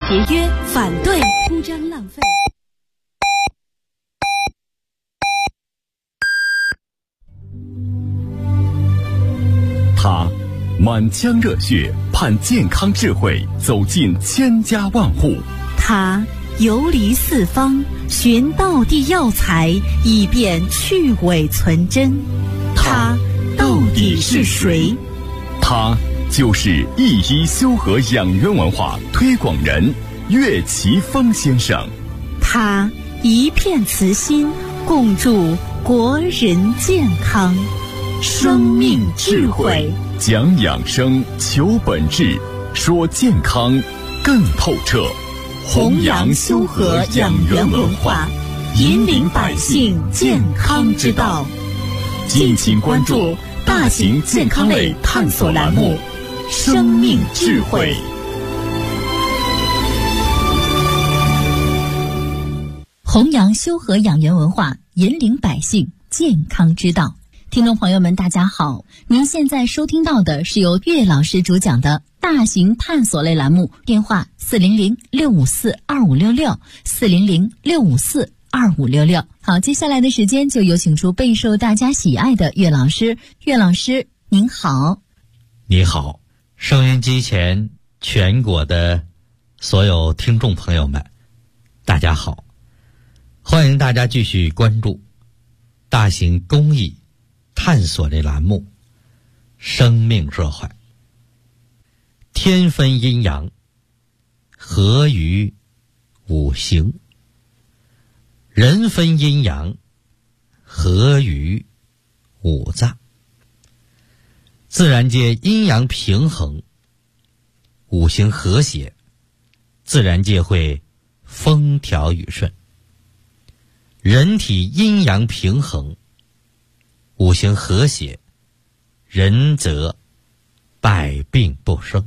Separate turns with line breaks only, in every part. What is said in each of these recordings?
节约，反对铺张浪费。
他满腔热血，盼健康智慧走进千家万户。
他游离四方，寻道地药材，以便去伪存真。他到底是谁？
他就是一医修和养元文化推广人岳奇峰先生。
他一片慈心，共筑国人健康。生命智慧，
讲养生，求本质，说健康更透彻。
弘扬修和养元文化，引领百姓健康之道。敬请关注大型健康类探索栏目《生命智慧》。弘扬修和养元文化，引领百姓健康之道。听众朋友们，大家好，您现在收听到的是由岳老师主讲的大型探索类栏目，电话400-654-2566，400-654-2566。好，接下来的时间就有请出备受大家喜爱的岳老师。岳老师您好。
你好，收音机前全国的所有听众朋友们，大家好，欢迎大家继续关注大型公益探索类栏目《生命智慧》。天分阴阳，合于五行；人分阴阳，合于五脏。自然界阴阳平衡，五行和谐，自然界会风调雨顺。人体阴阳平衡，五行和谐，人则百病不生。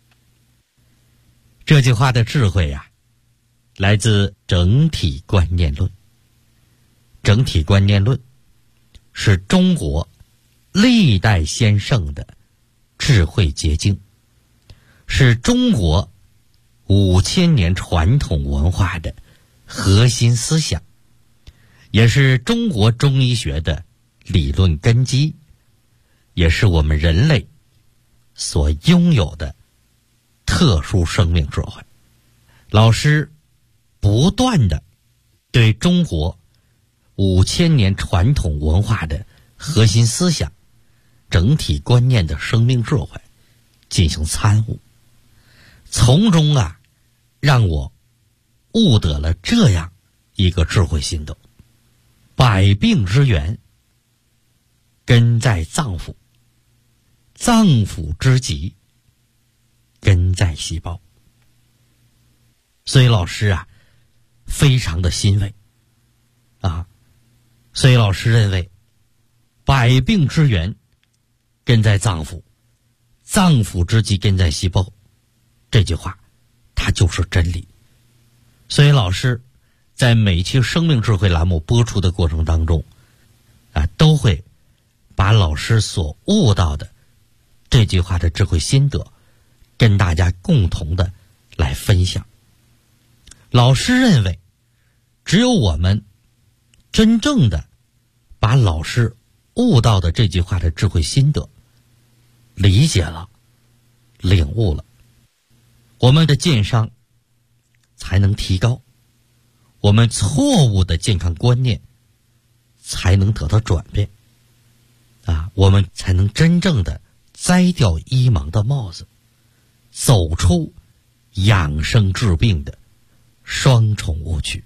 这句话的智慧啊，来自整体观念论。整体观念论是中国历代先圣的智慧结晶，是中国5000年传统文化的核心思想，也是中国中医学的理论根基，也是我们人类所拥有的特殊生命智慧。老师不断地对中国5000年传统文化的核心思想、整体观念的生命智慧进行参悟，从中让我悟得了这样一个智慧心得：百病之源根在脏腑，脏腑之疾根在细胞。所以老师非常的欣慰所以老师认为百病之源根在脏腑，脏腑之疾根在细胞，这句话它就是真理。所以老师在每期生命智慧栏目播出的过程当中都会把老师所悟到的这句话的智慧心得跟大家共同的来分享。老师认为，只有我们真正的把老师悟到的这句话的智慧心得理解了、领悟了，我们的健康才能提高，我们错误的健康观念才能得到转变我们才能真正的摘掉医盲的帽子，走出养生治病的双重误区。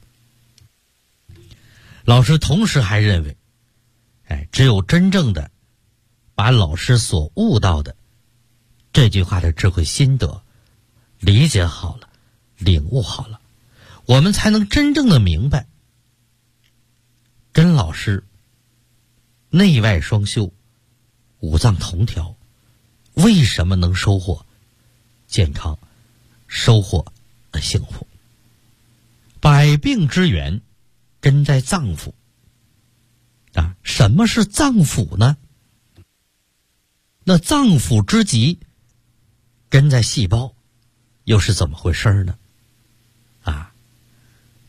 老师同时还认为，只有真正的把老师所悟到的这句话的智慧心得理解好了、领悟好了，我们才能真正的明白，跟老师内外双修、五脏同调，为什么能收获健康、收获幸福？百病之源根在脏腑什么是脏腑呢？那脏腑之疾根在细胞，又是怎么回事呢？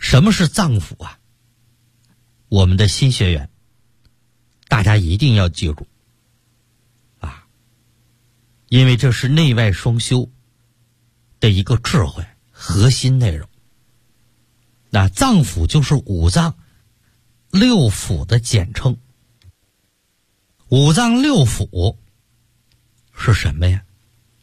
什么是脏腑啊？我们的新学员，大家一定要记住啊，因为这是内外双修的一个智慧核心内容。那脏腑就是五脏六腑的简称。五脏六腑是什么呀？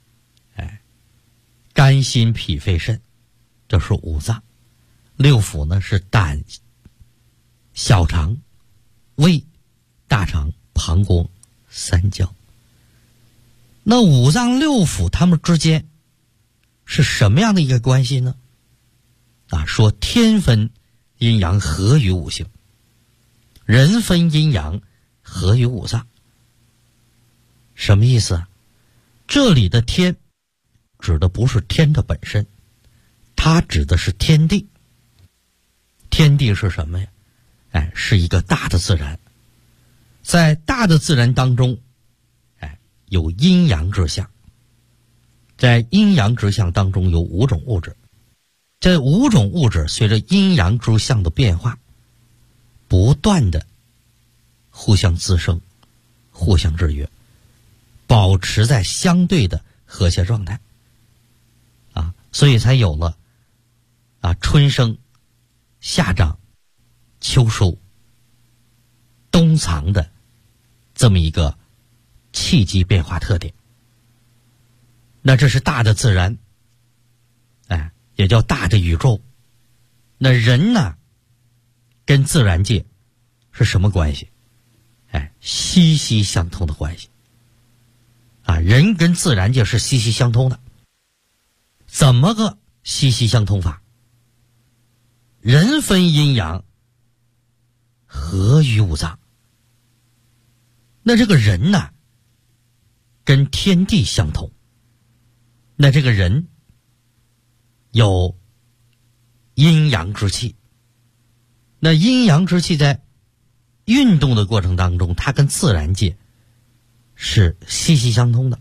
肝心脾肺肾，这是五脏。六腑呢是胆、小肠、胃、大肠、膀胱、三焦。那五脏六腑它们之间是什么样的一个关系呢？说天分阴阳合于五行，人分阴阳合于五脏。什么意思啊？这里的天指的不是天的本身，它指的是天地。天地是什么呀？是一个大的自然。在大的自然当中，有阴阳之象。在阴阳之象当中有五种物质。这五种物质随着阴阳之象的变化，不断的互相滋生，互相制约，保持在相对的和谐状态。所以才有了春生、夏长、秋收、冬藏的这么一个气机变化特点。那这是大的自然，也叫大的宇宙。那人呢，跟自然界是什么关系？息息相通的关系。人跟自然界是息息相通的。怎么个息息相通法？人分阴阳，合于五脏。那这个人呢，跟天地相通。那这个人有阴阳之气。那阴阳之气在运动的过程当中，它跟自然界是息息相通的。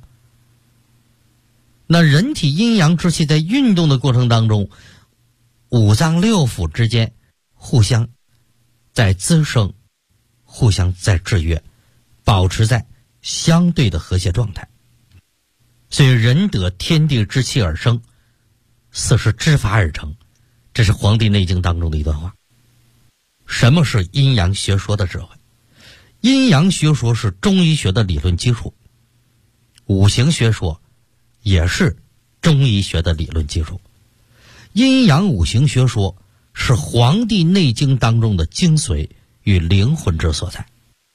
那人体阴阳之气在运动的过程当中，五脏六腑之间互相在滋生，互相在制约，保持在相对的和谐状态。所以人得天地之气而生，四是之法而成。这是《黄帝内经》当中的一段话。什么是阴阳学说的智慧？阴阳学说是中医学的理论基础，五行学说也是中医学的理论基础。阴阳五行学说是《黄帝内经》当中的精髓与灵魂之所在。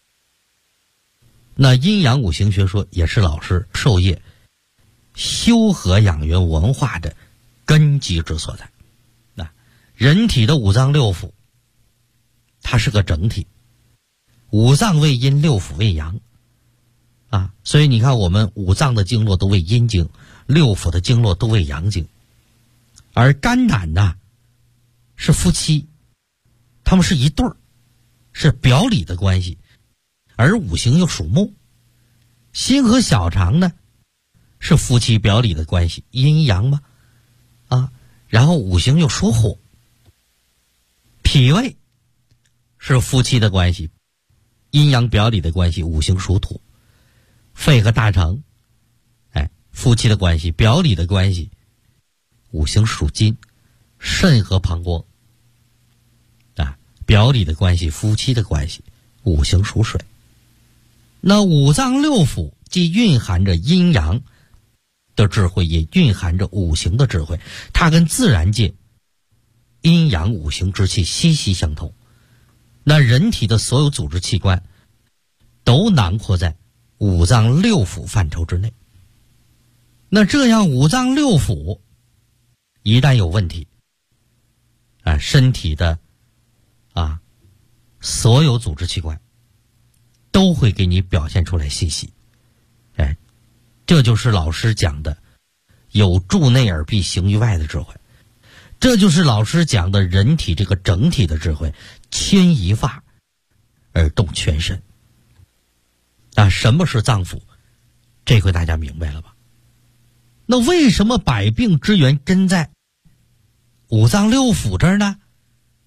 那阴阳五行学说也是老师授业修和养元文化的根基之所在。人体的五脏六腑它是个整体，五脏为阴，六腑为阳所以你看我们五脏的经络都为阴经，六腑的经络都为阳经。而肝胆呢是夫妻，他们是一对儿，是表里的关系。而五行又属木，心和小肠呢是夫妻表里的关系，阴阳嘛然后五行又属火，脾胃是夫妻的关系，阴阳表里的关系，五行属土。肺和大肠夫妻的关系，表里的关系，五行属金。肾和膀胱表里的关系，夫妻的关系，五行属水。那五脏六腑既蕴含着阴阳的智慧，也蕴含着五行的智慧，它跟自然界阴阳五行之气息息相通。那人体的所有组织器官都囊括在五脏六腑范畴之内。那这样五脏六腑一旦有问题身体的所有组织器官都会给你表现出来信息。这就是老师讲的有助内而必行于外的智慧，这就是老师讲的人体这个整体的智慧，牵一发而动全身。什么是脏腑？这回大家明白了吧？那为什么百病之源根在五脏六腑这儿呢？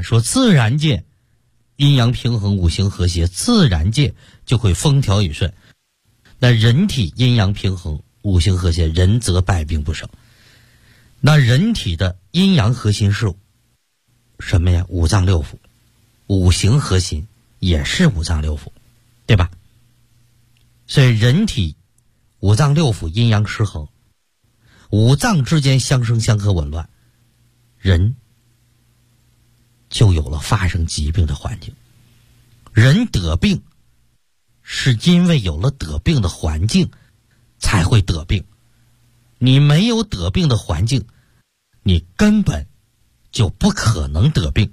说自然界阴阳平衡，五行和谐，自然界就会风调雨顺。那人体阴阳平衡，五行和谐，人则百病不生。那人体的阴阳核心是什么呀？五脏六腑。五行核心也是五脏六腑，对吧？所以人体五脏六腑阴阳失衡，五脏之间相生相克紊乱，人就有了发生疾病的环境。人得病是因为有了得病的环境才会得病，你没有得病的环境，你根本就不可能得病。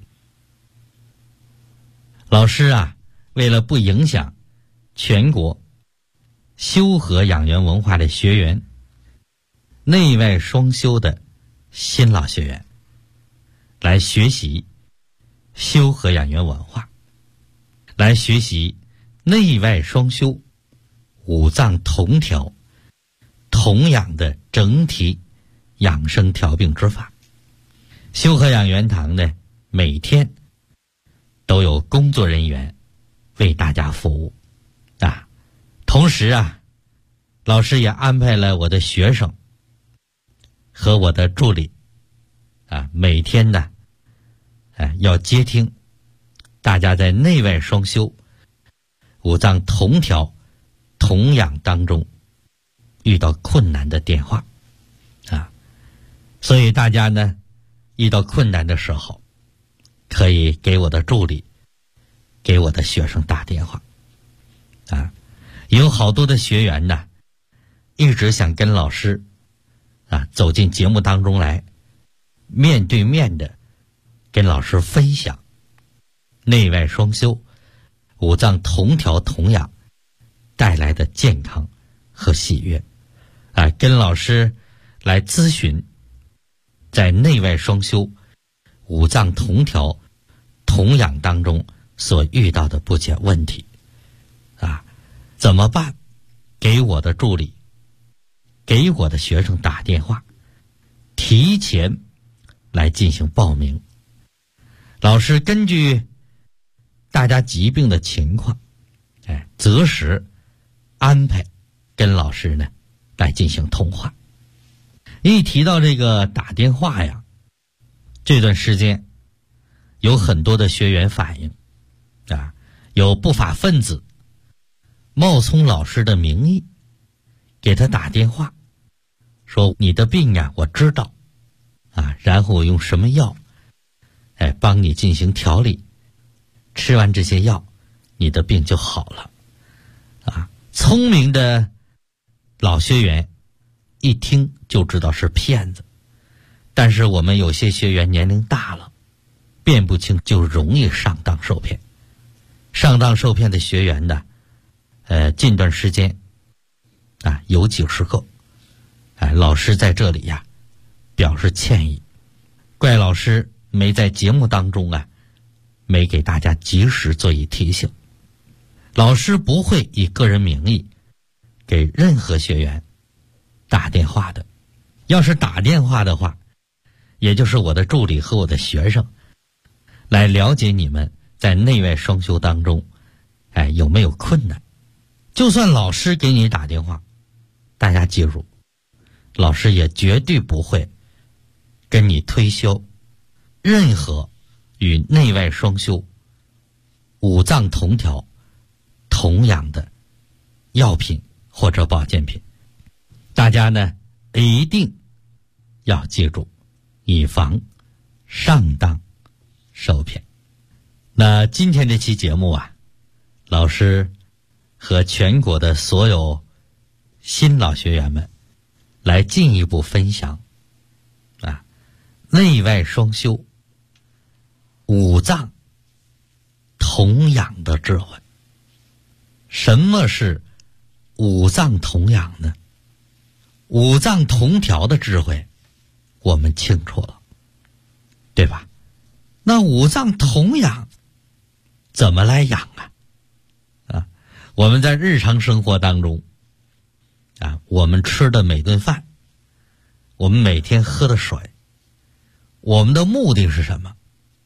老师啊，为了不影响全国修和养元文化的学员，内外双修的新老学员来学习修和养元文化，来学习内外双修、五脏同调、同养的整体养生调病之法。修和养元堂呢，每天都有工作人员为大家服务啊。同时啊，老师也安排了我的学生和我的助理啊，每天呢要接听大家在内外双修、五脏同调、同养当中遇到困难的电话啊。所以大家呢遇到困难的时候，可以给我的助理、给我的学生打电话啊。有好多的学员呢一直想跟老师啊走进节目当中来，面对面的跟老师分享内外双修、五脏同调同养带来的健康和喜悦啊，跟老师来咨询在内外双修、五脏同调同养当中所遇到的不解问题啊，怎么办？给我的助理、给我的学生打电话，提前来进行报名。老师根据大家疾病的情况，择时安排跟老师呢来进行通话。一提到这个打电话呀，这段时间有很多的学员反映啊，有不法分子冒充老师的名义给他打电话，说你的病呀我知道啊，然后我用什么药帮你进行调理，吃完这些药你的病就好了啊。聪明的老学员一听就知道是骗子，但是我们有些学员年龄大了，辨不清，就容易上当受骗。上当受骗的学员呢近段时间啊有几十个，老师在这里呀表示歉意，怪老师没在节目当中啊没给大家及时做以提醒。老师不会以个人名义给任何学员打电话的，要是打电话的话，也就是我的助理和我的学生来了解你们在内外双修当中有没有困难。就算老师给你打电话，大家记住，老师也绝对不会跟你推销任何与内外双修、五脏同调同养的药品或者保健品。大家呢一定要记住，以防上当受骗。那今天这期节目啊，老师和全国的所有新老学员们来进一步分享啊，内外双修、五脏同养的智慧。什么是五脏同养呢？五脏同调的智慧我们清楚了，对吧？那五脏同养怎么来养啊？我们在日常生活当中啊，我们吃的每顿饭，我们每天喝的水，我们的目的是什么？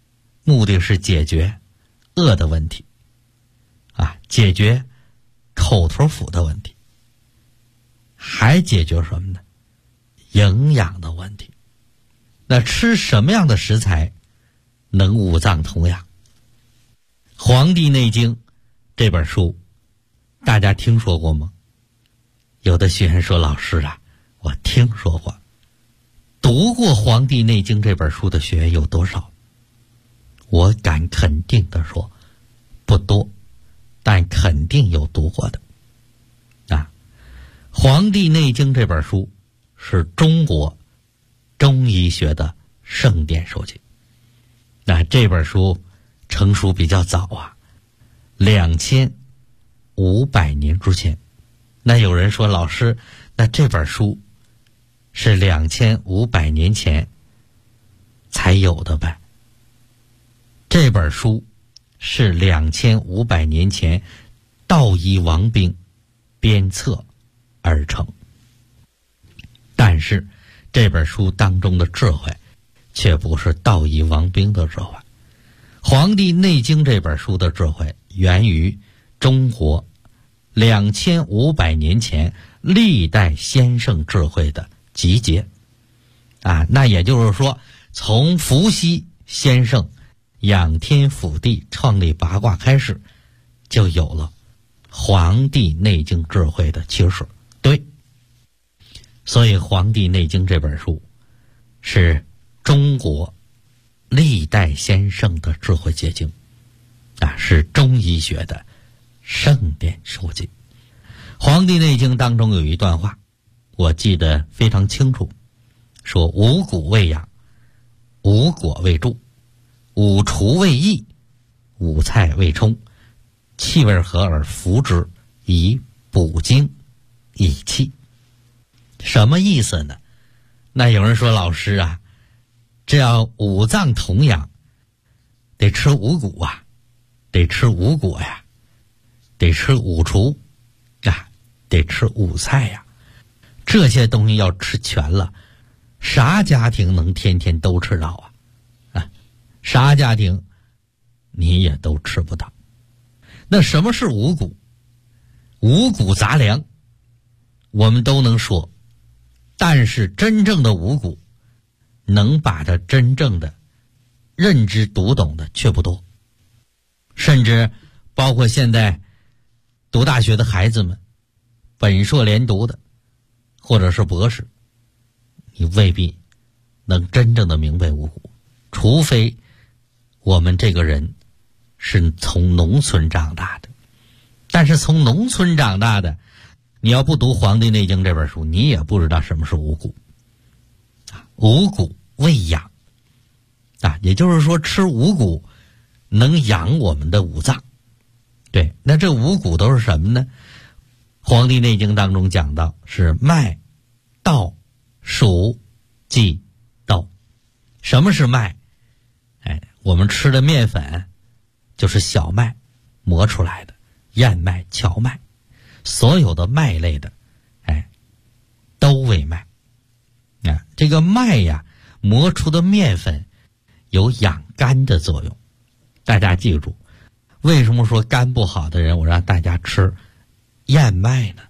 目的是解决饿的问题啊，解决口头腹的问题，还解决什么呢？营养的问题。那吃什么样的食材能五脏同养？《黄帝内经》这本书大家听说过吗？有的学员说，老师啊，我听说过。读过《黄帝内经》这本书的学员有多少？我敢肯定的说，不多，但肯定有读过的。啊，《黄帝内经》这本书是中国中医学的圣典书籍。那这本书成书比较早啊，2500年之前。那有人说，老师，那这本书是2500年前才有的呗？这本书是2500年前道医王兵编策而成，但是这本书当中的智慧却不是道医王兵的智慧。《黄帝内经》这本书的智慧源于中国2500年前历代先圣智慧的集结啊，那也就是说，从伏羲先生仰天覆地创立八卦开始，就有了《黄帝内经》智慧的起始。对，所以《黄帝内经》这本书是中国历代先圣的智慧结晶啊，是中医学的圣典书籍。《黄帝内经》当中有一段话，我记得非常清楚，说五谷为养，五果为助，五畜为益，五菜为充，气味和而服之，以补精益气。什么意思呢？那有人说，老师啊，这要五脏同养，得吃五谷啊，得吃五果呀，得吃五畜啊，得吃五菜呀，这些东西要吃全了，啥家庭能天天都吃到啊？啥家庭你也都吃不到。那什么是五谷？五谷杂粮我们都能说，但是真正的五谷能把它真正的认知读懂的却不多。甚至包括现在读大学的孩子们，本硕连读的或者是博士，你未必能真正的明白五谷，除非我们这个人是从农村长大的。但是从农村长大的，你要不读《黄帝内经》这本书，你也不知道什么是五谷。五谷为养啊，也就是说吃五谷能养我们的五脏。对，那这五谷都是什么呢？《黄帝内经》当中讲到是麦、稻、黍、稷、豆。什么是麦？我们吃的面粉就是小麦磨出来的，燕麦、荞麦，所有的麦类的都为麦啊。这个麦呀，磨出的面粉有养肝的作用。大家记住，为什么说肝不好的人我让大家吃燕麦呢？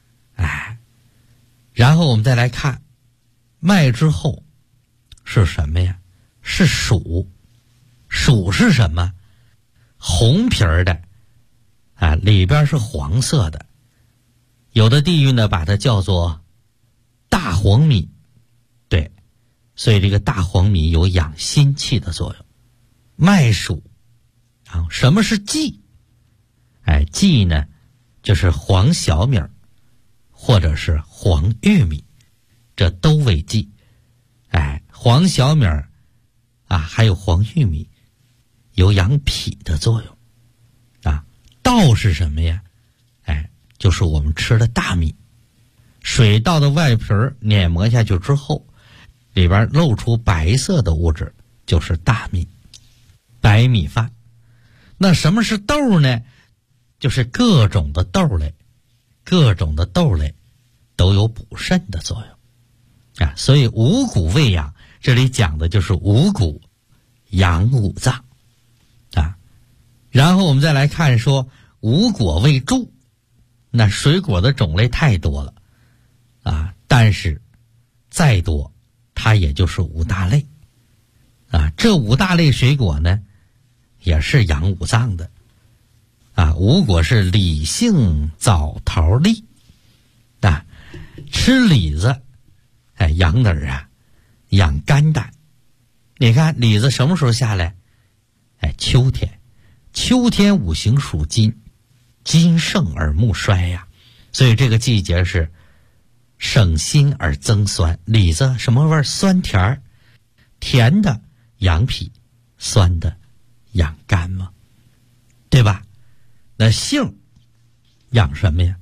然后我们再来看麦之后是什么呀？是黍。黍是什么？红皮儿的里边是黄色的，有的地域呢把它叫做大黄米。对，所以这个大黄米有养心气的作用。麦黍什么是稷？稷呢就是黄小米或者是黄玉米，这都为稷。黄小米还有黄玉米有养脾的作用。稻是什么呀？就是我们吃的大米。水稻的外皮碾磨下去之后，里边露出白色的物质，就是大米，白米饭。那什么是豆呢？就是各种的豆类，各种的豆类都有补肾的作用所以五谷为养，这里讲的就是五谷养五脏然后我们再来看说五果为助，那水果的种类太多了啊，但是再多它也就是五大类啊。这五大类水果呢也是养五脏的啊。五果是李杏枣桃栗啊，吃李子养哪儿啊？养肝胆。你看李子什么时候下来？秋天。秋天五行属金，金盛而木衰呀，所以这个季节是省辛而增酸。李子什么味儿？酸甜儿，甜的养脾，酸的养肝嘛，对吧？那杏养什么呀？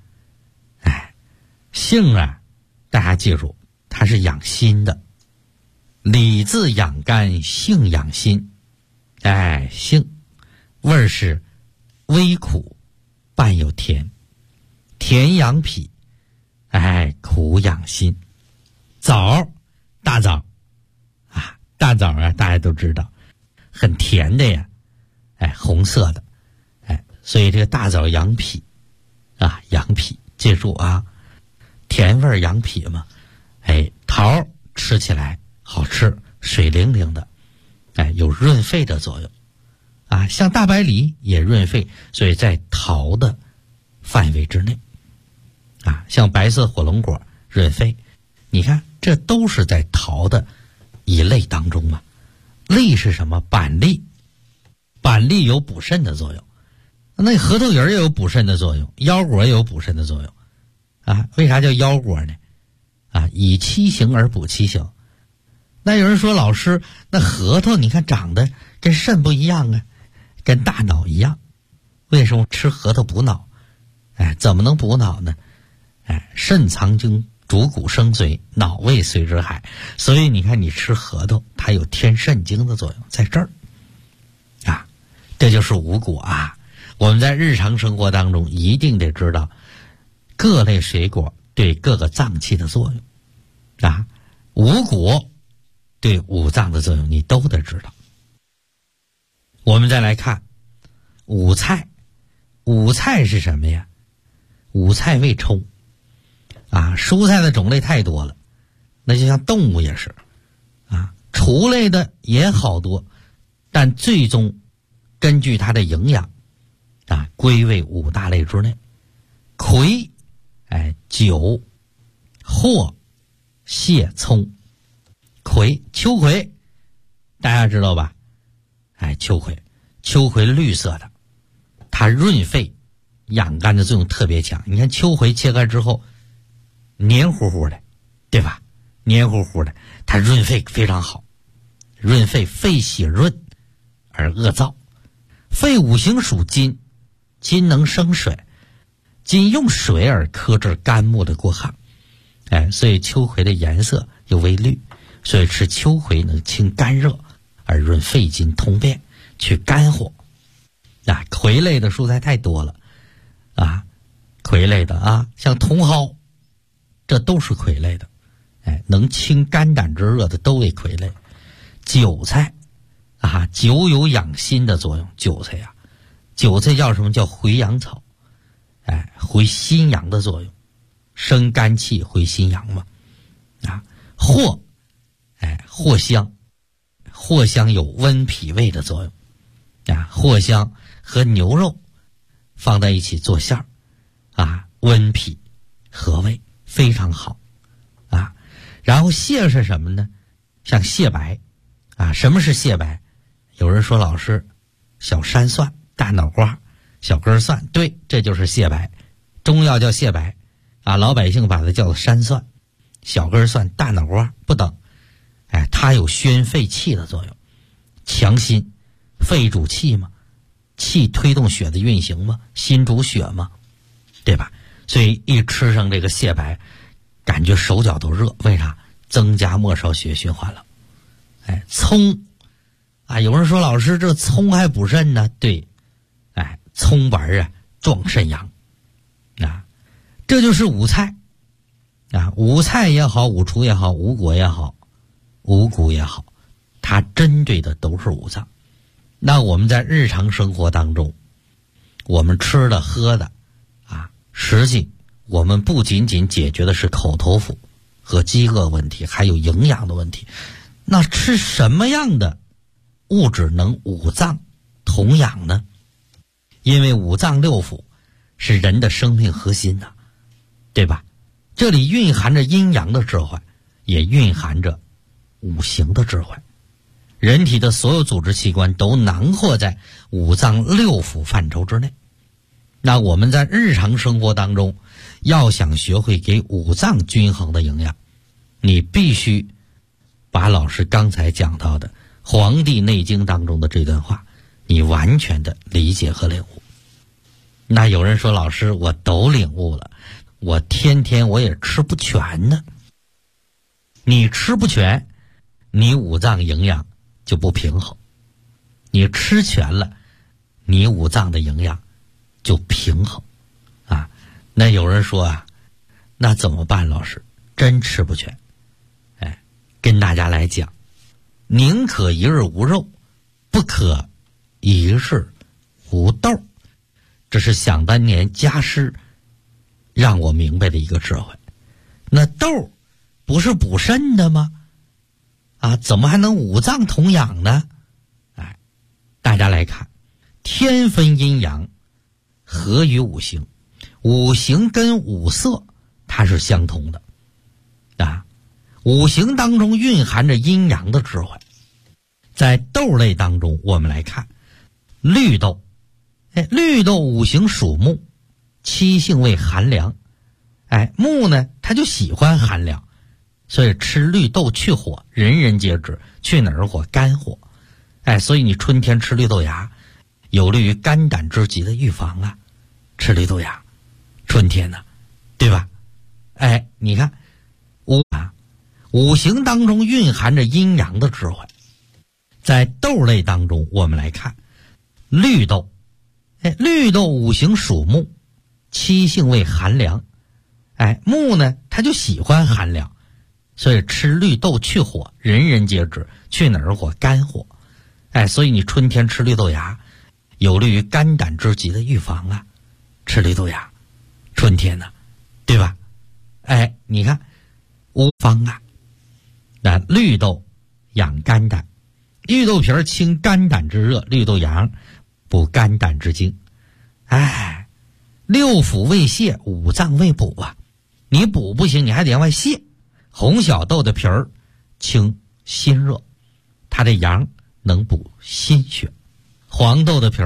杏啊，大家记住，它是养心的。李字养肝，杏养心。杏味儿是微苦，伴有甜，甜养脾，苦养心。枣，大枣啊，大枣啊，大家都知道，很甜的呀，红色的，所以这个大枣养脾啊，养脾，记住啊，甜味儿养脾嘛。桃吃起来好吃，水灵灵的，有润肺的作用。像大白梨也润肺，所以在桃的范围之内像白色火龙果润肺，你看这都是在桃的一类当中嘛。栗是什么？板栗，板栗有补肾的作用，那核桃仁也有补肾的作用，腰果也有补肾的作用为啥叫腰果呢？以七行而补七行。那有人说老师，那核桃你看长得跟肾不一样啊，跟大脑一样，为什么吃核桃补脑？怎么能补脑呢？肾藏精，主骨生髓，脑胃随之海。所以你看你吃核桃，它有添肾精的作用在这儿这就是五果我们在日常生活当中一定得知道各类水果对各个脏器的作用五果对五脏的作用你都得知道。我们再来看五菜。五菜是什么呀？五菜为充蔬菜的种类太多了，那就像动物也是畜类的也好多，但最终根据它的营养归为五大类之内。葵韭藿蟹葱。葵，秋葵大家知道吧？秋葵绿色的，它润肺养肝的作用特别强。你看秋葵切开之后黏糊糊的，对吧？黏糊糊的，它润肺非常好，润肺，肺血润而恶燥。肺五行属金，金能生水，金用水而克制肝木的过旱。所以秋葵的颜色又为绿，所以吃秋葵能清肝热而润肺经，通便，去肝火葵类的蔬菜太多了葵类的像茼蒿，这都是葵类的能清肝胆之热的都为葵类。韭菜酒有养心的作用。韭菜叫什么？叫回阳草回心阳的作用，生肝气回心阳嘛藿藿香，藿香有温脾胃的作用藿香和牛肉放在一起做馅儿温脾和胃非常好然后蟹是什么呢？像蟹白什么是蟹白？有人说老师，小山蒜、大脑瓜、小根蒜，对，这就是蟹白。中药叫蟹白老百姓把它叫做山蒜、小根蒜、大脑瓜不等它有宣肺气的作用，强心，肺主气嘛，气推动血的运行嘛，心主血嘛，对吧？所以一吃上这个蟹白，感觉手脚都热，为啥？增加末梢血循环了。葱有人说老师，这葱还补肾呢？对，葱丸壮肾阳这就是五菜五菜也好，五畜也好，五果也好，五谷也好，它针对的都是五脏。那我们在日常生活当中我们吃的喝的实际我们不仅仅解决的是口头腹和饥饿问题，还有营养的问题。那吃什么样的物质能五脏同养呢？因为五脏六腑是人的生命核心呐，对吧？这里蕴含着阴阳的智慧，也蕴含着五行的智慧。人体的所有组织器官都囊括在五脏六腑范畴之内。那我们在日常生活当中要想学会给五脏均衡的营养，你必须把老师刚才讲到的《黄帝内经》当中的这段话你完全的理解和领悟。那有人说，老师我都领悟了，我天天我也吃不全呢。你吃不全，你五脏营养就不平衡。你吃全了，你五脏的营养就平衡啊。那有人说那怎么办？老师真吃不全。跟大家来讲，宁可一日无肉，不可一日无豆。这是想当年家师让我明白的一个智慧。那豆不是补肾的吗？怎么还能五脏同养呢？大家来看，天分阴阳，合于五行，五行跟五色它是相同的五行当中蕴含着阴阳的智慧。在豆类当中，我们来看绿豆。绿豆五行属木，七性为寒凉。木呢，它就喜欢寒凉，所以吃绿豆去火，人人皆知。去哪儿火？肝火。所以你春天吃绿豆芽，有利于肝胆之疾的预防吃绿豆芽，春天呢，对吧？你看五行当中蕴含着阴阳的智慧。在豆类当中，我们来看绿豆。绿豆五行属木，七性为寒凉。木呢，它就喜欢寒凉，所以吃绿豆去火，人人皆知。去哪儿火？肝火。所以你春天吃绿豆芽，有利于肝胆之疾的预防吃绿豆芽，春天呢，对吧？你看那绿豆养肝胆，绿豆皮清肝胆之热，绿豆芽补肝胆之精。六腑为泻，五脏为补你补不行，你还得往外泻。红小豆的皮清心热，它的阳能补心血。黄豆的皮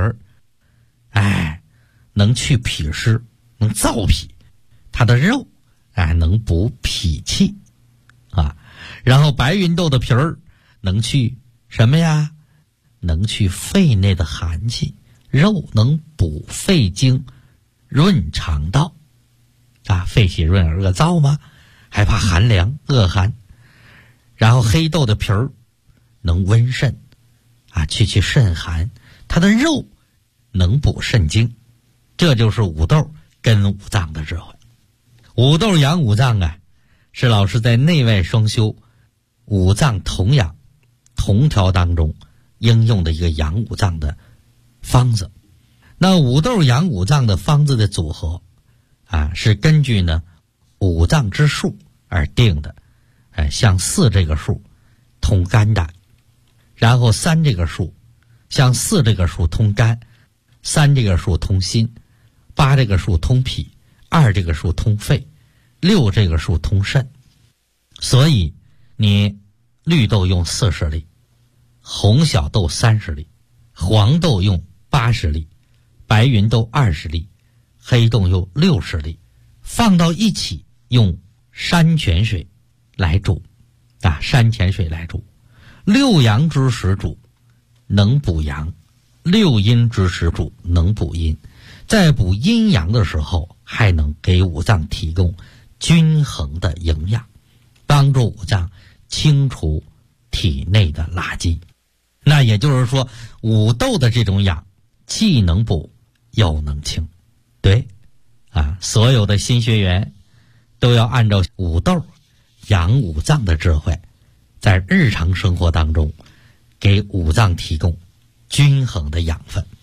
能去脾湿，能燥脾。它的肉能补脾气然后白芸豆的皮能去什么呀？能去肺内的寒气。肉能补肺经，润肠道肺气润而恶燥吗？还怕寒凉恶寒。然后黑豆的皮能温肾去肾寒。它的肉能补肾精。这就是五豆跟五脏的智慧。五豆养五脏是老师在内外双修五脏同养同调当中应用的一个养五脏的方子。那五豆养五脏的方子的组合是根据呢五脏之数而定的。像4这个数通肝胆，然后3这个数，像4这个数通肝，3这个数通心，8这个数通脾，2这个数通肺，6这个数通肾。所以你绿豆用40粒，红小豆30粒，黄豆用80粒，白芸豆20粒，黑豆用60粒，放到一起用山泉水来煮山泉水来煮。6阳之时煮能补阳，6阴之时煮能补阴。在补阴阳的时候，还能给五脏提供均衡的营养，帮助五脏清除体内的垃圾。那也就是说，五豆的这种养既能补又能清。对所有的新学员都要按照五豆养五脏的智慧，在日常生活当中给五脏提供均衡的养分。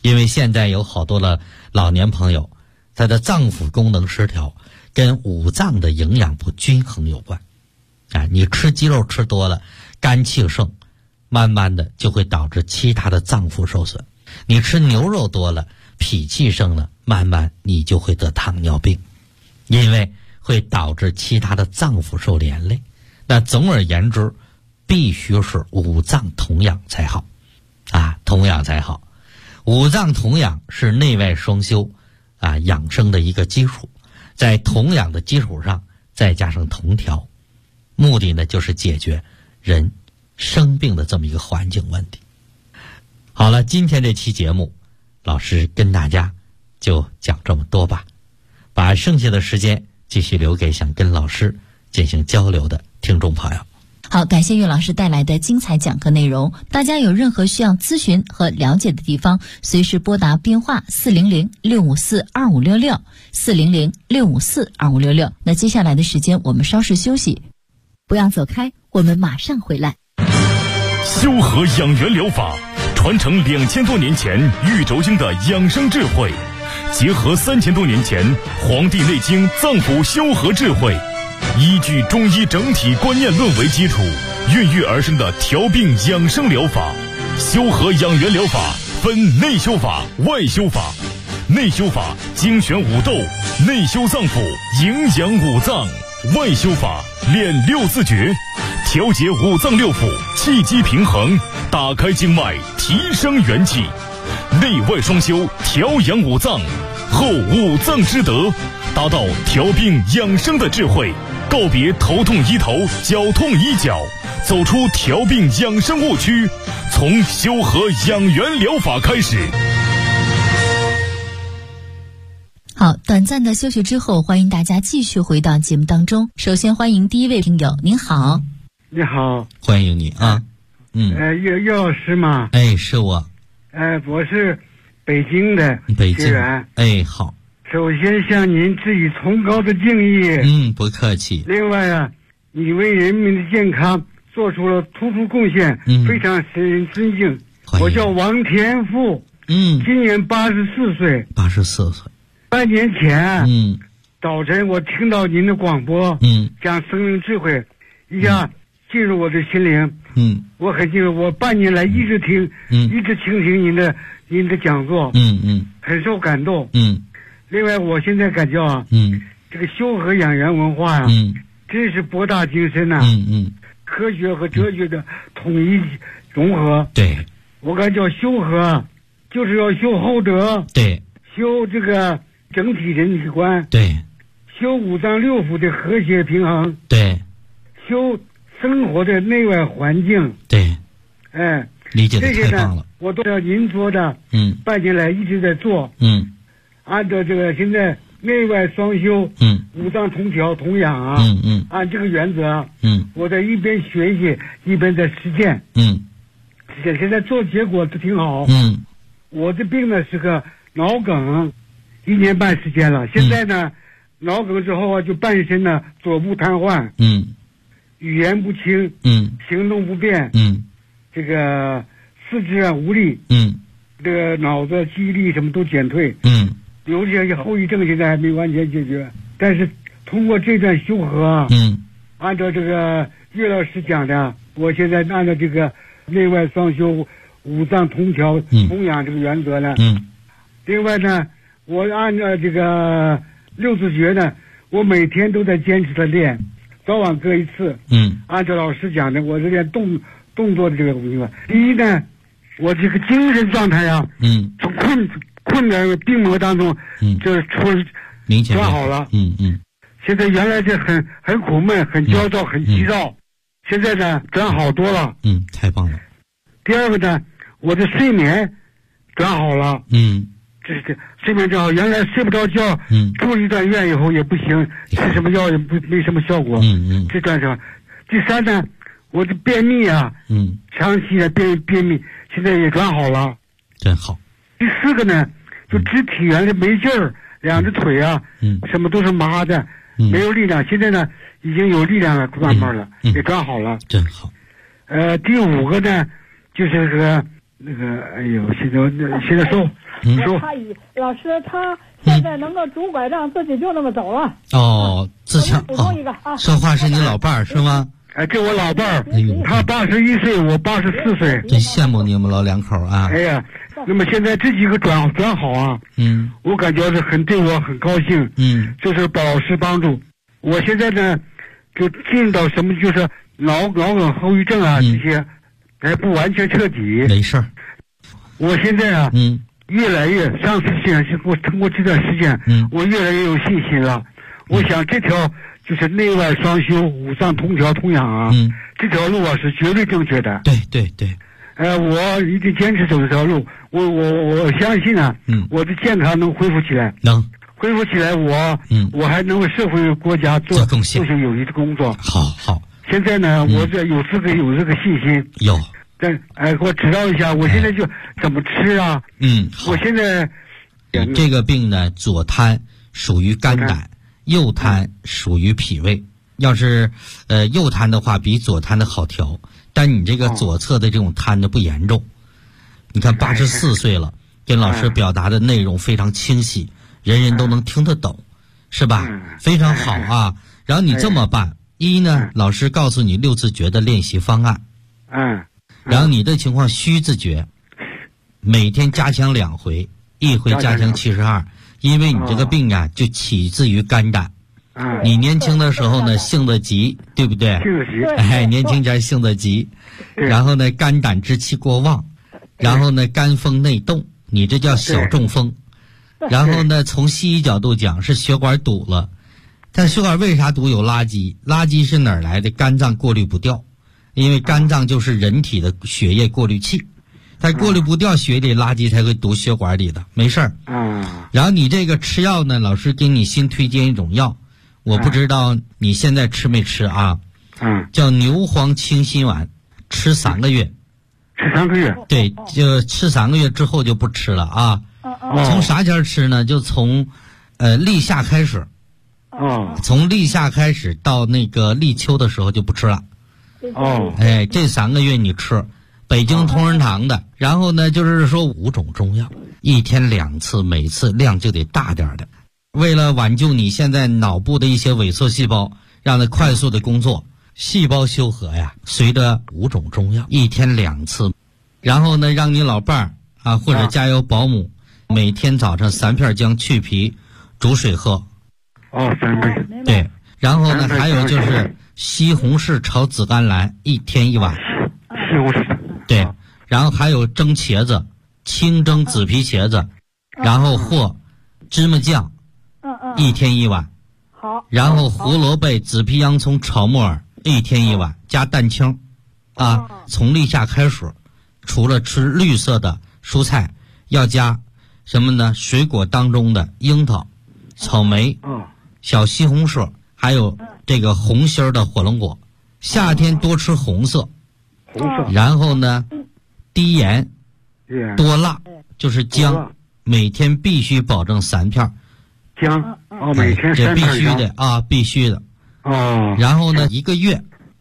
因为现在有好多的老年朋友，他的脏腑功能失调跟五脏的营养不均衡有关。你吃鸡肉吃多了，肝气盛，慢慢的就会导致其他的脏腑受损。你吃牛肉多了，脾气盛了，慢慢你就会得糖尿病，因为会导致其他的脏腑受连累。那总而言之，必须是五脏同养才好同养才好。五脏同养是内外双修养生的一个基础，在同养的基础上再加上同调，目的呢就是解决人生病的这么一个环境问题。好了，今天这期节目老师跟大家就讲这么多吧，把剩下的时间继续留给想跟老师进行交流的听众朋友。
好，感谢岳老师带来的精彩讲课内容。大家有任何需要咨询和了解的地方，随时拨打编话400-654-2566 400-654-2566。那接下来的时间我们稍事休息，不要走开，我们马上回来。
修和养元疗法传承2000多年前玉轴经的养生智慧，结合3000多年前《黄帝内经》脏腑修和智慧，依据中医整体观念论为基础，孕育而生的调病养生疗法。修和养元疗法分内修法、外修法。内修法精选五斗，内修脏腑，营养五脏；外修法练六字诀，调节五脏六腑，气机平衡，打开经脉，提升元气。内外双修，调养五脏，后五脏之德，达到调病养生的智慧。告别头痛医头，脚痛医脚，走出调病养生误区，从修和养元疗法开始。
好，短暂的休息之后，欢迎大家继续回到节目当中。首先欢迎第一位听友，您好。
你好，
欢迎你啊。
岳老师吗？
是我。
我是北京的学员。
好。
首先向您致以崇高的敬意。
不客气。
另外你为人民的健康做出了突出贡献，非常使人尊敬。我叫王天富，今年84岁。
84岁。
半年前，早晨我听到您的广播，讲生命智慧，一下进入我的心灵。我很敬重，我半年来一直倾听您的讲座，很受感动。另外，我现在感觉这个修和养元文化真是博大精深呐。科学和哲学的统一融合。对，我感觉修和就是要修厚德。对，修这个整体人体观。对，修五脏六腑的和谐平衡。对，修生活的内外环境。对，理解的太棒了。这些呢，我都要您说的。半年来一直在做。按照这个现在内外双修，五脏同调同养按这个原则，我在一边学习一边在实践，现在做结果都挺好。我的病呢是个脑梗，1年半时间了。现在呢，脑梗之后就半身呢左部瘫痪，语言不清，行动不便，这个四肢无力，这个脑子记忆力什么都减退，有些后遗症现在还没完全解决。但是通过这段修和，按照这个岳老师讲的，我现在按照这个内外双修、五脏同调、同养这个原则呢，另外呢，我按照这个六字诀呢，我每天都在坚持的练，早晚各一次。按照老师讲的，我这练动作的这个东西吧。第一呢，我这个精神状态从困难病魔当中，就是转好了。现在原来是很苦闷、很焦躁、很急躁，现在呢转好多了。太棒了。第二个呢，我的睡眠转好了。这睡眠转好，原来睡不着觉，住一段院以后也不行，吃什么药也没什么效果。这段上，第三呢，我的便秘长期的便秘，现在也转好了。真好。第四个呢，就肢体原来没劲儿，两只腿什么都是麻的，没有力量。现在呢，已经有力量了，慢慢了，也转好了。真好。第五个呢，就是这个那个，哎呦，现在说，
老师他现在能够拄拐杖，自己就那么走了。
哦，自强
补充一个啊，
说话是你老伴儿是吗？
哎，这我老伴儿，他81岁，我84岁，
真羡慕你们老两口啊！
哎呀，那么现在这几个转好啊，我感觉是对我很高兴，这是把老师帮助。我现在呢，就进到什么就是脑梗后遗症啊这些，还不完全彻底。
没事儿。
我现在啊，越来越上次我通过这段时间，我越来越有信心了。我想这条就是内外双修、五脏通调通养啊，这条路啊是绝对正确的。
对对对。
我一定坚持走这条路。我相信啊，我的健康能恢复起来。
能
恢复起来，我还能为社会国家做
贡献，
做些有益的工作。
好。
现在呢，我这有这个信心。
有。
但给我指导一下，我现在就怎么吃啊？
好。
我现在
这个病呢，左瘫属于肝胆，右瘫属于脾胃。要是右瘫的话，比左瘫的好调。但你这个左侧的这种瘫的不严重。你看84岁了，跟老师表达的内容非常清晰，人人都能听得懂，是吧？非常好啊。然后你这么办，一呢，老师告诉你6字诀的练习方案。然后你的情况虚字诀，每天加强2回，1回加强72，因为你这个病啊，就起自于肝胆。你年轻的时候呢，性子急，对不对？
性子急。
年轻前性子急，然后呢，肝胆之气过旺，然后呢，肝风内动，你这叫小中风。然后呢，从西医角度讲是血管堵了，但血管为啥堵？有垃圾，垃圾是哪儿来的？肝脏过滤不掉。因为肝脏就是人体的血液过滤器，它过滤不掉血里垃圾才会堵血管里的，没事儿。然后你这个吃药呢，老师给你新推荐一种药，我不知道你现在吃没吃啊？叫牛黄清心丸，吃3个月。
吃3个月？
对，就吃3个月之后就不吃了啊。从啥前吃呢？就从立夏开始。从立夏开始到那个立秋的时候就不吃了。这3个月你吃北京同仁堂的，然后呢就是说5种中药，1天2次，每次量就得大点的，为了挽救你现在脑部的一些萎缩细胞，让它快速的工作，细胞修和呀，随着5种中药，1天2次，然后呢让你老伴儿啊或者家有保姆，每天早上3片姜去皮煮水喝。
3杯。
对，然后呢还有就是西红柿炒紫甘蓝，1天1碗。
西红柿。
对，然后还有蒸茄子，清蒸紫皮茄子，然后或芝麻酱，1天1碗。
好。
然后胡萝卜、紫皮洋葱炒木耳，1天1碗，加蛋清。从立夏开始，除了吃绿色的蔬菜，要加什么呢？水果当中的樱桃、草莓、小西红柿，还有这个红心的火龙果。夏天多吃红色，然后呢低盐多辣，就是姜，每天必须保证3片。
姜每天
这必须的啊，必须的。然后呢1个月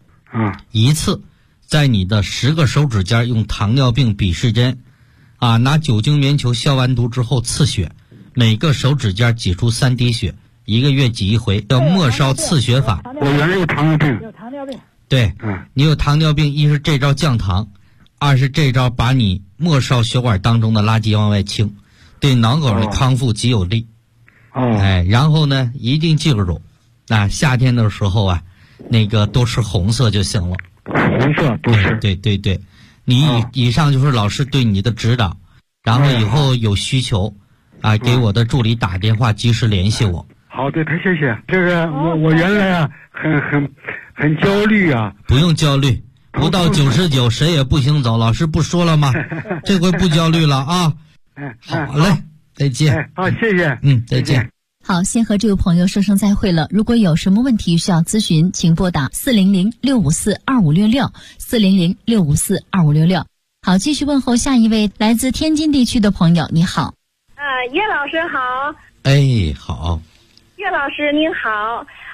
1次，在你的10个手指尖用糖尿病鄙视针拿酒精棉球消完毒之后刺血，每个手指尖挤出3滴血，1个月挤1回，叫末梢刺血法。
我原来有糖尿病。
对，你有糖尿病，一是这招降糖，2是这招把你末梢血管当中的垃圾往外清，对脑梗的康复极有利。然后呢一定记住夏天的时候那个多吃红色就行了。
红色多吃。
对，你以上就是老师对你的指导，然后以后有需求给我的助理打电话，及时联系我。
好的，太谢谢。这个我原来很焦虑啊。
不用焦虑，不到99谁也不行走，老师不说了吗？这回不焦虑了啊。好嘞，再见。
好，谢谢。
再见。
好，先和这位朋友说声再会了。如果有什么问题需要咨询，请拨打400-654-2566，400-654-2566。好，继续问候下一位来自天津地区的朋友。你好。
叶老师好。
好。
叶老师您好。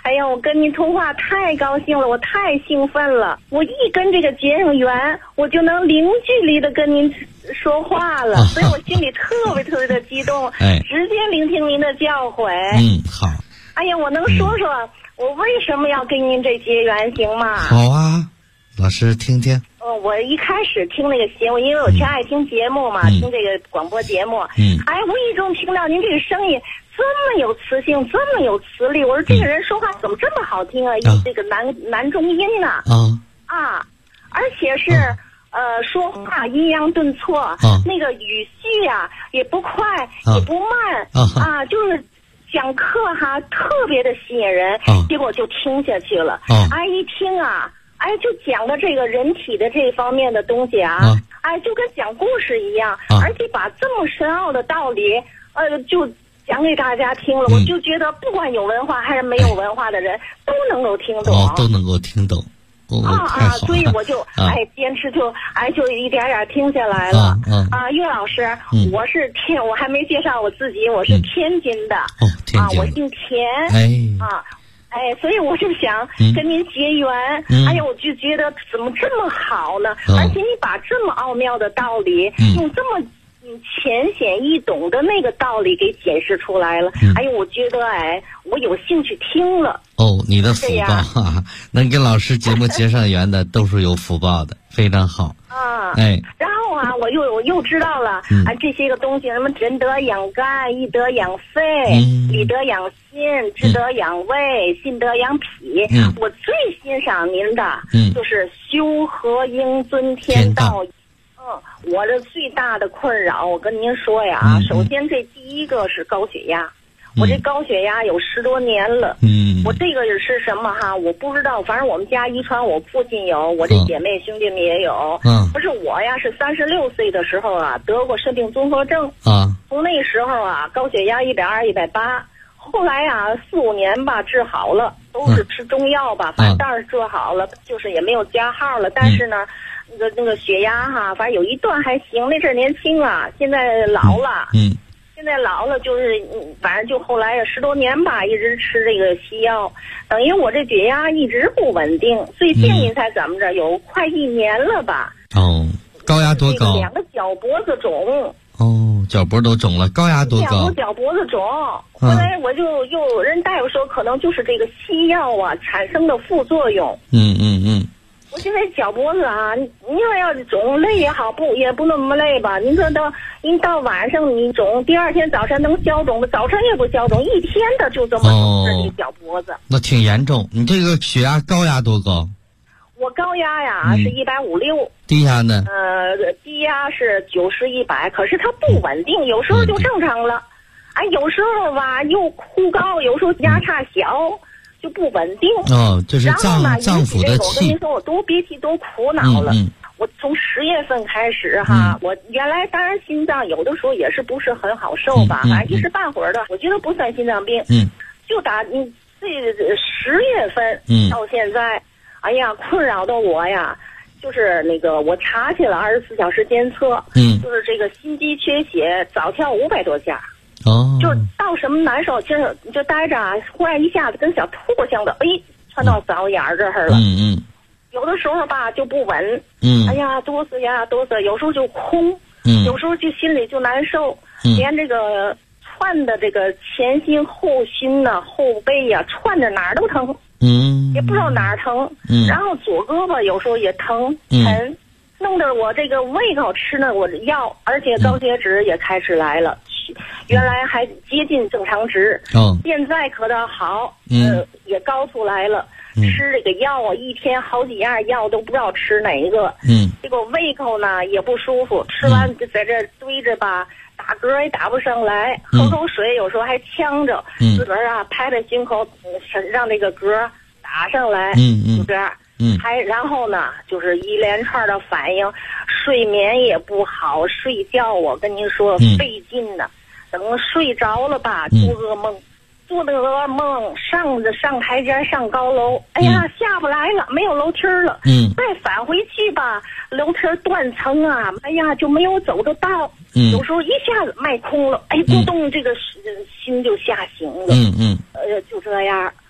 哎呀，我跟您通话太高兴了，我太兴奋了。我一跟这个结上缘，我就能零距离的跟您说话了，所以我心里特别特别的激动，直接聆听您的教诲。
好。
哎呀，我能说说我为什么要跟您这结缘行吗？
好啊，老师听听。
我一开始听那个节目，因为我挺爱听节目嘛，听这个广播节目。哎，无意中听到您这个声音这么有磁性，这么有磁力，我说这个人说话怎么这么好听啊？有这个男中音呐。而且是说话抑扬顿挫，那个语序呀也不快也不慢就是讲课特别的吸引人。结果就听下去了。一听就讲的这个人体的这方面的东西就跟讲故事一样，而且把这么深奥的道理就讲给大家听了。我就觉得不管有文化还是没有文化的人都能够听懂。
都能够听懂。
所以我就坚持就一点点听下来了。岳老师，我还没介绍我自己，我是天津的。我姓田。所以我就想跟您结缘。我就觉得怎么这么好呢？而且你把这么奥妙的道理用这么浅显易懂的那个道理给解释出来了。我觉得我有兴趣听了。
你的福报能跟老师节目结上缘的都是有福报的，非常好。
然后我又知道了这些个东西，什么仁德养肝，义德养肺，礼德养心，智德养胃，信德养脾。我最欣赏您的就是修和应尊天道。我这最大的困扰，我跟您说呀，首先这第一个是高血压。我这高血压有10多年了。我这个是什么我不知道，反正我们家遗传，我父亲有，我这姐妹兄弟们也有。不是我呀，是36岁的时候得过肾病综合症。从那时候高血压120、180，后来4、5年吧治好了，都是吃中药吧，反正倒是治好了，就是也没有加号了。但是呢，那个血压反正有一段还行，那阵年轻现在老了。现在老了，就是反正就后来10多年吧，一直吃这个西药，等于我这血压一直不稳定。最近您猜怎么着？有快1年了吧？
高压多高
？2个脚脖子肿。
脚脖都肿了，高压多高？2
个脚脖子肿。后来我就又人大夫说，可能就是这个西药产生的副作用。我现在脚脖子您说要肿累也好，也不那么累吧？您说您到晚上你肿，第二天早晨能消肿的，早晨也不消肿，一天的就这么肿着这脚脖子。
那挺严重。你这个血压高压多高？
我高压是150，
低压呢？
低压是90、100，可是它不稳定，有时候就正常了，有时候又忽高，有时候压差小。就不稳定。
就是脏腑的气。
我跟您说，我多憋气多苦恼了。我从10月份开始我原来当然心脏有的时候也是不是很好受吧，反正一时半会儿的，我觉得不算心脏病。就打这10月份到现在，困扰的我呀，就是那个我查去了24小时监测，就是这个心肌缺血，早跳500多下。就到什么难受，就待着忽然一下子跟小兔似的，窜到嗓子眼儿这儿了。有的时候吧就不稳，哆嗦呀哆嗦，有时候就空，有时候就心里就难受，连这个窜的这个前心后心后背窜着哪儿都疼，也不知道哪儿疼，然后左胳膊有时候也疼，弄得我这个胃口吃呢我的药，而且高血脂也开始来了。原来还接近正常值，现在可倒好，也高出来了。吃这个药一天好几样药都不知道吃哪一个。这个胃口呢也不舒服，吃完就在这堆着吧，打嗝也打不上来，喝口水有时候还呛着，自个儿拍拍胸口，让这个嗝打上来，就这样。然后呢，就是一连串的反应，睡眠也不好，睡觉我跟您说费劲呢。等睡着了吧，做噩梦，做那个噩梦，上台阶上高楼，下不来了，没有楼梯了，再返回去吧，楼梯断层就没有走得到，有时候一下子脉空了，咕咚，这个心就吓醒了，就这样，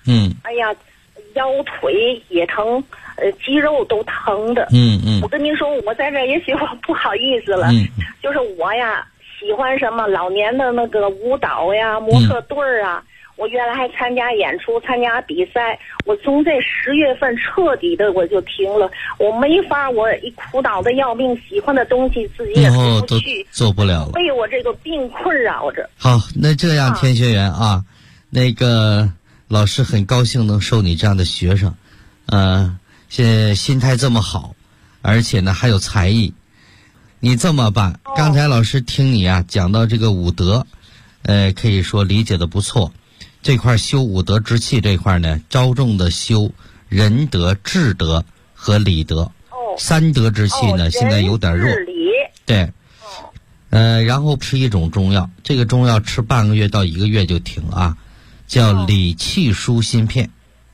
哎呀，腰腿也疼，肌肉都疼的。我跟您说，我在这也许我不好意思了，就是我呀喜欢什么老年的那个舞蹈呀、模特队啊。我原来还参加演出、参加比赛，我从这10月份彻底的我就停了，我没法，我一苦恼的要命，喜欢的东西自己也做不去，
做不了了，
被我这个病困扰着。
好，那这样田学员啊，那个老师很高兴能收你这样的学生，现在心态这么好，而且呢还有才艺。你这么办，刚才老师听你啊讲到这个武德，可以说理解的不错。这块修武德之气这块呢，着重的修仁德、智德和礼德。三德之气呢，现在有点弱。对。然后吃一种中药，这个中药吃半个月到1个月就停啊，叫理气舒心片。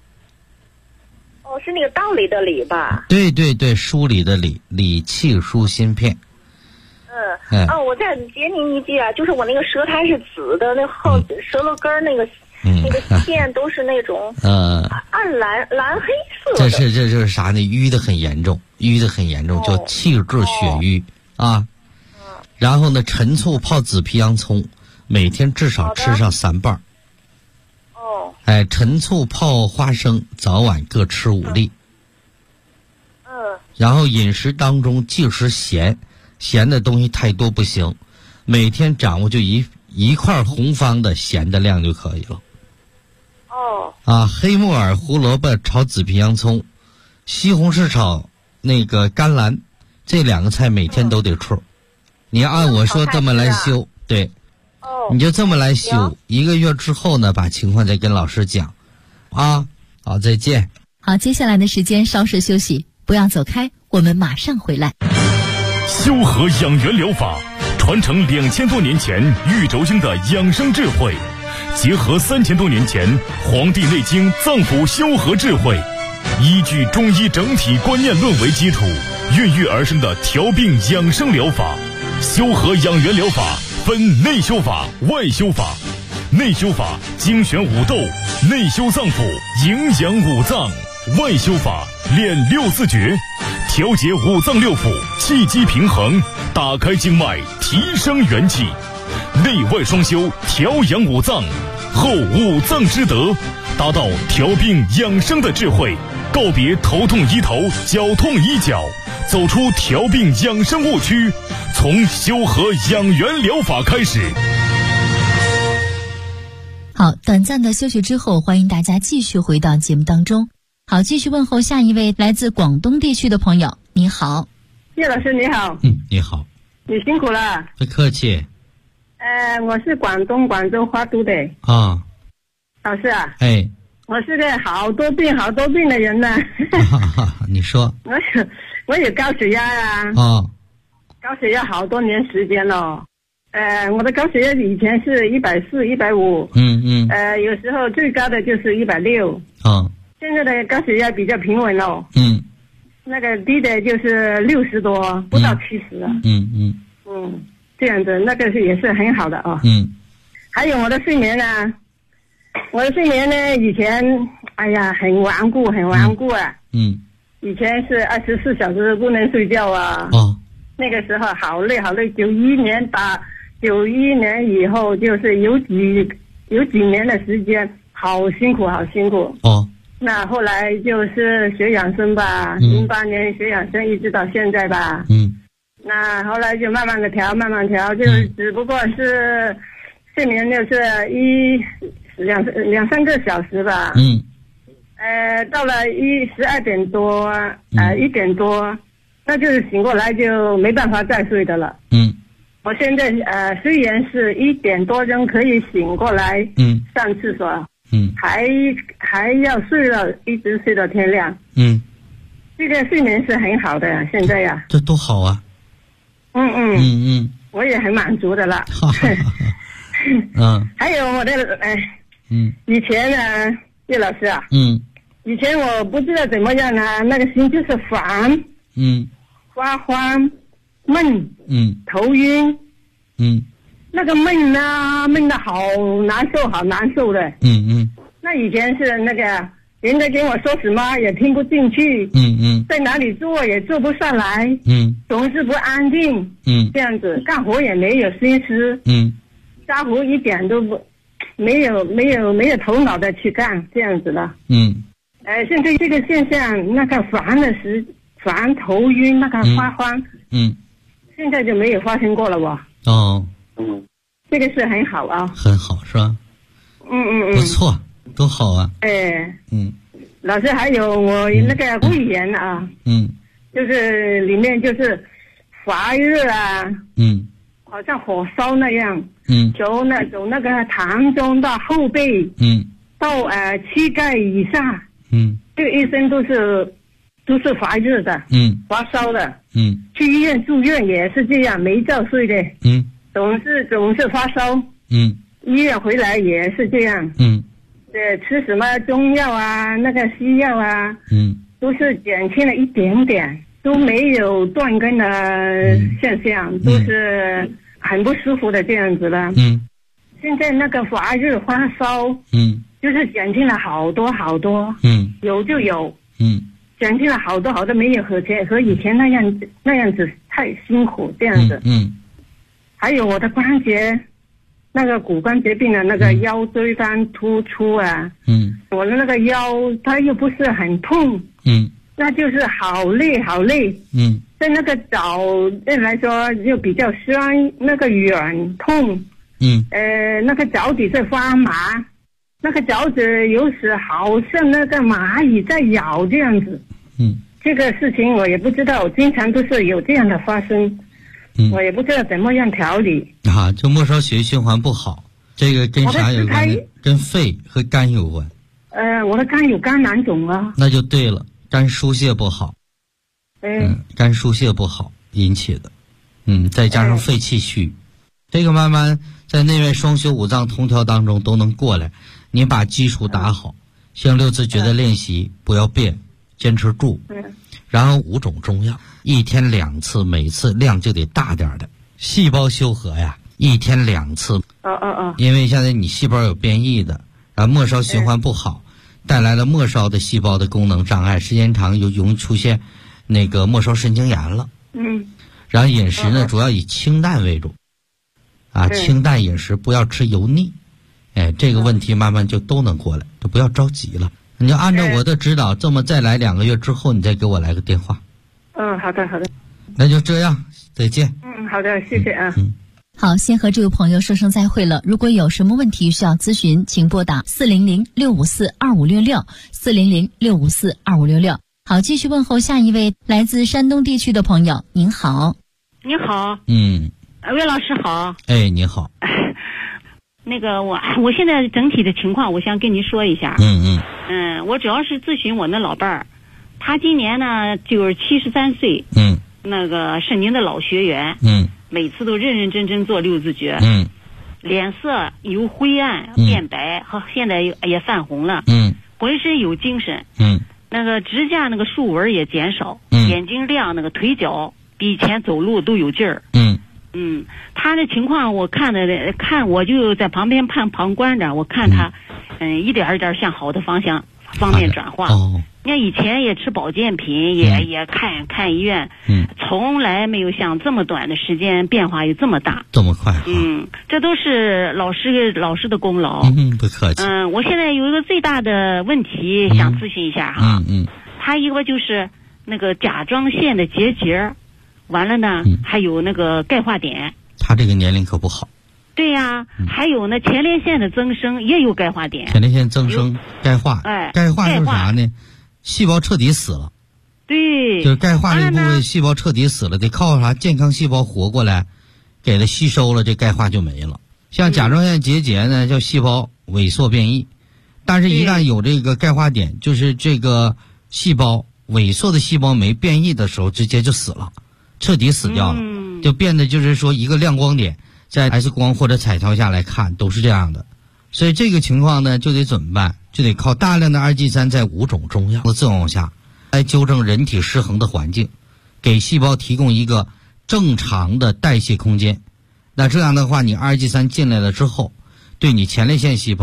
是那个道理的理吧？
对对对，梳理的理，理气舒心片。
我再接您一句啊，就是我那个舌苔是紫的，那后舌头根那个。那个线都是那种暗蓝黑色的。这是啥呢？淤得很严重，叫气滞血瘀啊。然后呢，陈醋泡紫皮洋葱，每天至少吃上3瓣。陈醋泡花生，早晚各吃5粒。然后饮食当中忌食咸的东西太多不行，每天掌握就一块红方的咸的量就可以了。黑木耳、胡萝卜炒紫皮洋葱，西红柿炒那个甘蓝，这2个菜每天都得吃。你按我说这么来修，对，你就这么来修，1个月之后呢，把情况再跟老师讲。好，再见。
好，接下来的时间稍事休息，不要走开，我们马上回来。
修和养元疗法传承2000多年前玉轴经的养生智慧，结合3000多年前《黄帝内经》脏腑修和智慧，依据中医整体观念论为基础，孕育而生的调病养生疗法。修和养元疗法分内修法、外修法。内修法精选五斗，内修脏腑，营养五脏；外修法练6字诀，调节五脏六腑，气机平衡，打开经脉，提升元气。内外双修，调养五脏，后五脏之德，达到调病养生的智慧，告别头痛医头，脚痛医脚，走出调病养生误区，从修和养元疗法开始。
好，短暂的休息之后，欢迎大家继续回到节目当中。好，继续问候下一位来自广东地区的朋友。你好，
叶老师你好。
你好。
你辛苦了。
不客气。
我是广东广州花都的。老师啊。我是个好多病的人呢。
你说。
我有高血压啊。高血压好多年时间了。我的高血压以前是140、150。有时候最高的就是160。现在的高血压比较平稳了。那个低的就是60多，不到70了。这样子，那个也是很好的啊。还有我的睡眠呢，以前很顽固啊。以前是24小时不能睡觉啊。那个时候好累。91年以后，就是有几年的时间，好辛苦。那后来就是学养生吧，08年学养生，一直到现在吧。那后来就慢慢调，就是只不过是睡眠就是两三个小时吧。到了12点多1点多，那就是醒过来就没办法再睡的了。我现在虽然是1点多钟可以醒过来上厕所，还要一直睡到天亮。这个睡眠是很好的呀，现在呀。
这多好啊。
我也很满足的了。还有我的以前呢，叶老师啊。以前我不知道怎么样啊，那个心就是烦。发慌。闷，头晕，那个闷啊，闷得好难受的， 那以前是那个人家跟我说什么也听不进去，在哪里做也做不上来，总是不安定，这样子干活也没有心思，家活一点都不没有头脑的去干，这样子的。现在这个现象，那个烦头晕，那个发慌，现在就没有发生过了吧？这个是很好啊，
很好是吧？不错，多好啊！
老师还有我那个胃炎啊，就是里面就是发热啊，好像火烧那样，从那个膻中到后背，到膝盖以下，这个医生都是发热的，发烧的，去医院住院也是这样，没觉睡的，总是发烧，医院回来也是这样，吃什么中药啊，那个西药啊，都是减轻了一点点，都没有断根的现象，都是很不舒服的这样子的。现在那个发热发烧，就是减轻了好多好多，有就有，减轻了好多好多，没有和以前那样子太辛苦这样子。还有我的关节。那个骨关节病的那个腰椎间突出啊，我的那个腰它又不是很痛，那就是好累，在那个脚来说就比较酸，那个软痛，那个脚底在发麻，那个脚趾有时好像那个蚂蚁在咬这样子，这个事情我也不知道，经常都是有这样的发生。我也不知道怎么样调理
就末梢血液循环不好，这个跟啥有关？跟肺和肝有关。
我的肝有肝囊肿啊。
那就对了，肝疏泄不好。肝疏泄不好引起的。再加上肺气虚，这个慢慢在内外双修五脏同调当中都能过来。你把基础打好，像6字诀的练习不要变，坚持住。然后5种中药，1天2次，每次量就得大点的。细胞修合呀，1天2次。因为现在你细胞有变异的，然后末梢循环不好，带来了末梢的细胞的功能障碍，时间长就容易出现那个末梢神经炎了。然后饮食呢，主要以清淡为主，清淡饮食，不要吃油腻。这个问题慢慢就都能过来，就不要着急了。你就按照我的指导，这么再来2个月之后，你再给我来个电话。
好的。
那就这样，再见。
好的，谢谢啊。
好，先和这位朋友说声再会了。如果有什么问题需要咨询，请拨打400-654-2566，400-654-2566。好，继续问候下一位来自山东地区的朋友。您好。
你好。魏老师好。
你好。
那个我现在整体的情况，我想跟您说一下。我主要是咨询我那老伴儿，他今年呢就是73岁。那个是您的老学员。每次都认认真真做6字诀。脸色由灰暗变白，和现在也泛红了。浑身有精神。那个指甲那个竖纹也减少。眼睛亮，那个腿脚比以前走路都有劲儿。他的情况我看我就在旁边旁观着，我看他一点一点向好的方面转化。你看以前也吃保健品，也看医院，从来没有像这么短的时间变化有这么大，
这么快。
这都是老师的功劳。
不客气。
我现在有一个最大的问题想咨询一下哈。他一个就是那个甲状腺的结节，完了呢，还有那个钙化点。
他这个年龄可不好。
对呀，还有呢，前列腺的增生也有钙化点。
前列腺增生，钙化。钙化是啥呢？细胞彻底死了。
对。
就是钙化这部分细胞彻底死了，得靠啥？健康细胞活过来，给它吸收了，这钙化就没了。像甲状腺结节呢，叫细胞萎缩变异，但是一旦有这个钙化点，就是这个细胞萎缩的细胞酶变异的时候，直接就死了，彻底死掉了，就变得就是说一个亮光点，在 X 光或者彩超下来看都是这样的。所以这个情况呢，就得怎么办？就得靠大量的2G3在5种中药的作用下，来纠正人体失衡的环境，给细胞提供一个正常的代谢空间。那这样的话，你2G3进来了之后，对你前列腺细胞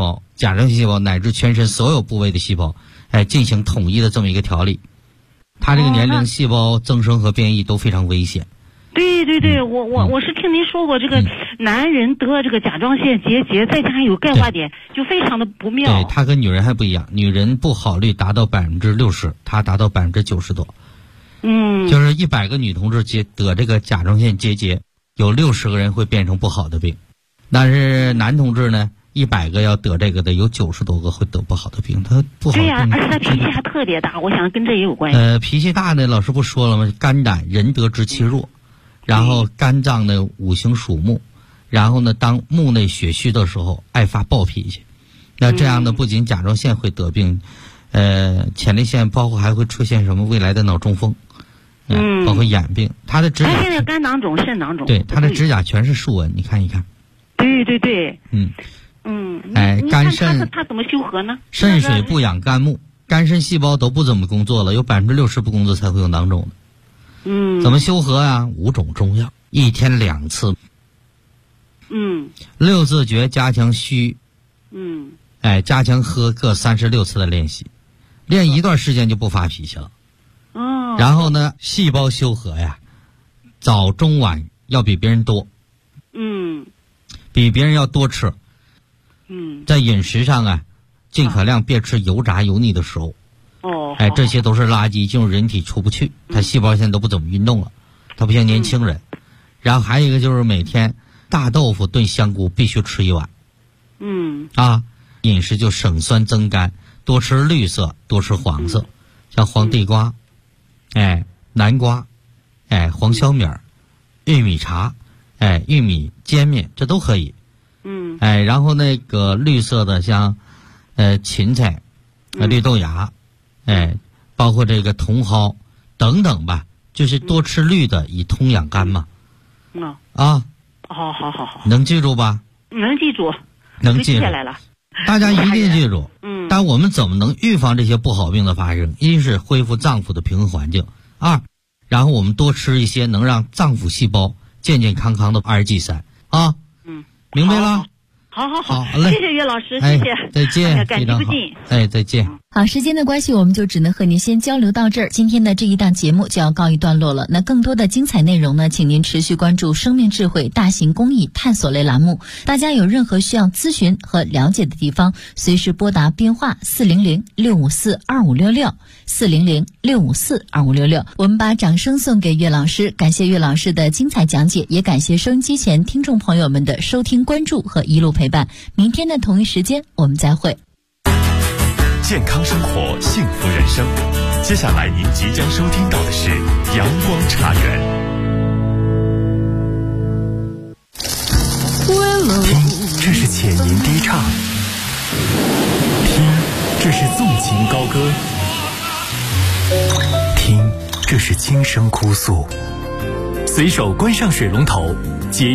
甲状腺细胞乃至全身所有部位的细胞，进行统一的这么一个调理。他这个年龄细胞增生和变异都非常危险。
对对对，我是听您说过，这个男人得这个甲状腺结节，再加上有钙化点，就非常的不妙。
对，他跟女人还不一样，女人不好率达到60%，他达到90%多。就是100个女同志得这个甲状腺结节，有60个人会变成不好的病。但是男同志呢，100个要得这个的，有90多个会得不好的病。他不好的病。
对呀，而且他脾气还特别大，我想跟这也有关系。
脾气大呢，老师不说了吗？肝胆仁德之气弱，然后肝脏的五行属木，然后呢，当木内血虚的时候，爱发暴脾气。那这样呢，不仅甲状腺会得病，前列腺包括还会出现什么未来的脑中风，包括眼病。他的指甲，
他现在肝囊肿、肾囊肿，
对，他的指甲全是竖纹，你看一看。
对对对，
肝肾
他怎么修合呢？
肾水不养肝木，肝肾细胞都不怎么工作了，有60%不工作才会有囊肿的。怎么修合啊？5种中药，1天2次。6字诀加强虚。加强喝各36次的练习，练一段时间就不发脾气了。然后呢，细胞修合呀，早中晚要比别人多。比别人要多吃。在饮食上啊，尽可量别吃油炸油腻的食物。这些都是垃圾，进入人体出不去。他细胞现在都不怎么运动了，他不像年轻人。然后还有一个就是每天大豆腐炖香菇必须吃1碗。饮食就省酸增甘，多吃绿色，多吃黄色，像黄地瓜，南瓜，黄小米儿，玉米茶，玉米煎面，这都可以。然后那个绿色的像芹菜，绿豆芽，包括这个茼蒿等等吧，就是多吃绿的，以通养肝嘛。好，能记住吧？
能记住，
能记
下来了。
大家一定记住。但我们怎么能预防这些不好病的发生？一是恢复脏腑的平衡环境，2，然后我们多吃一些能让脏腑细胞健健康康的2G3啊。明白了。好嘞，
谢谢岳老师，谢谢，
再见，
感激不尽。
再见。
好，时间的关系，我们就只能和您先交流到这儿。今天的这一档节目就要告一段落了。那更多的精彩内容呢，请您持续关注生命智慧大型公益探索类栏目。大家有任何需要咨询和了解的地方，随时拨打编话400-654-2566，400-654-2566。我们把掌声送给岳老师，感谢岳老师的精彩讲解，也感谢收音机前听众朋友们的收听关注和一路陪伴。明天的同一时间我们再会。
健康生活，幸福人生。接下来您即将收听到的是阳光茶园。听，这是浅吟低唱；听，这是纵情高歌；听，这是轻声哭诉。随手关上水龙头，